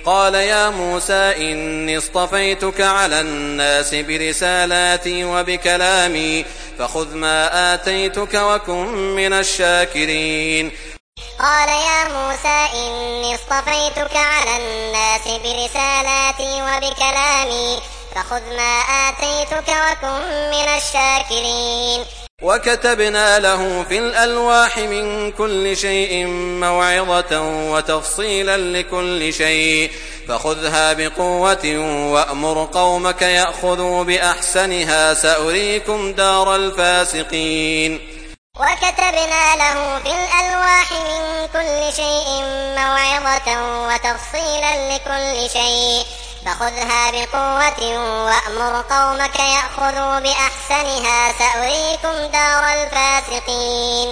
قال يا موسى إني اصطفيتك على الناس برسالاتي وبكلامي فخذ ما آتيتك وكن من الشاكرين. قال يا موسى إني اصطفيتك على الناس برسالاتي وبكلامي فخذ ما آتيتك وكن من الشاكرين. وكتبنا له في الألواح من كل شيء موعظة وتفصيلا لكل شيء فخذها بقوة وأمر قومك يأخذوا بأحسنها سأريكم دار الفاسقين. وكتبنا له في الألواح من كل شيء موعظة وتفصيلا لكل شيء فخذها بقوة وأمر قومك يأخذوا بأحسنها سأريكم دار الفاسقين.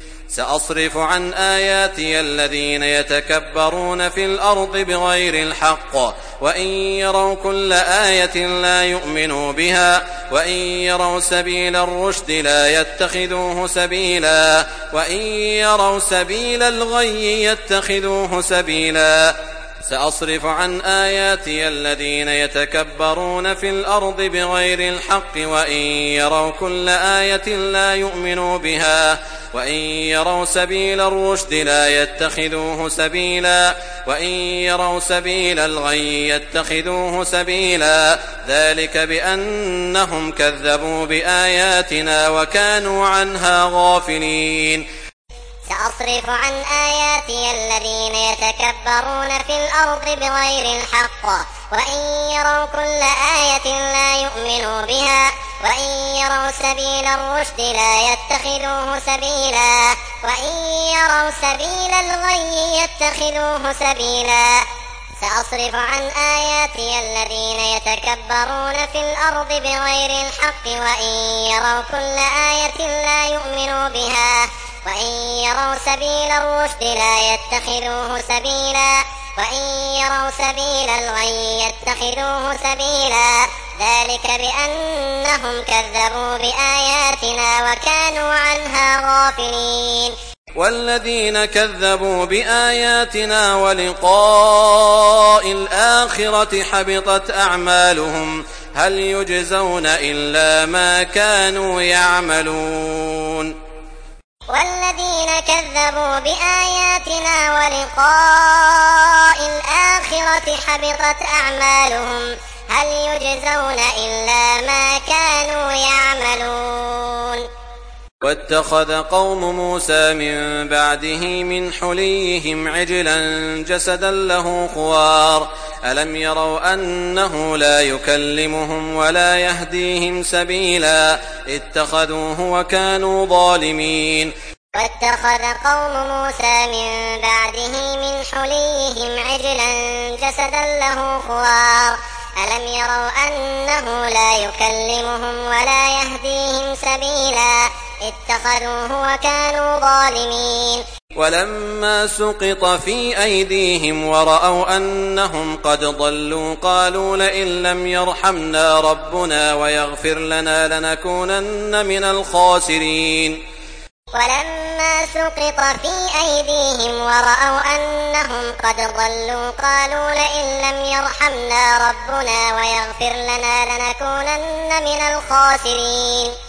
سأصرف عن آياتي الذين يتكبرون في الأرض بغير الحق وإن يروا كل آية لا يؤمنوا بها وإن يروا سبيل الرشد لا يتخذوه سبيلا وإن يروا سبيل الغي يتخذوه سبيلا. سأصرف عن آياتي الذين يتكبرون في الأرض بغير الحق وإن يروا كل آية لا يؤمنوا بها وإن يروا سبيل الرشد لا يتخذوه سبيلا وإن يروا سبيل الغي يتخذوه سبيلا ذلك بأنهم كذبوا بآياتنا وكانوا عنها غافلين. سأصرف عن آياتي الذين يتكبرون في الأرض بغير الحق وإن يروا كل آية لا يؤمنوا بها وإن يروا سبيل الرشد لا يتخذوه سبيلا وإن يروا سبيل الغي يتخذوه سبيلا. سأصرف عن آياتي الذين يتكبرون في الأرض بغير الحق وإن يروا كل آية لا يؤمنوا بها وإن يروا سبيل الرشد لا يتخذوه سبيلا وإن يروا سبيل الغي يتخذوه سبيلا ذلك بأنهم كذبوا بآياتنا وكانوا عنها غافلين. والذين كذبوا بآياتنا ولقاء الآخرة حبطت أعمالهم هل يجزون إلا ما كانوا يعملون. والذين كذبوا بآياتنا ولقاء الآخرة حبطت أعمالهم هل يجزون إلا ما كانوا يعملون. واتخذ قوم موسى من بعده من حليهم عجلا جسدا له خوار ألم يروا أنه لا يكلمهم ولا يهديهم سبيلا اتخذوه وكانوا ظالمين. واتخذ قوم موسى من بعده من حليهم عجلا جسدا له خوار ألم يروا أنه لا يكلمهم ولا يهديهم سبيلا اتخذوه وكانوا ظالمين. ولما سقط في أيديهم ورأوا أنهم قد ضلوا قالوا لئن لم يرحمنا ربنا ويغفر لنا لنكونن من الخاسرين. ولما سقط في أيديهم ورأوا أنهم قد ضلوا قالوا لئن لم يرحمنا ربنا ويغفر لنا لنكونن من الخاسرين.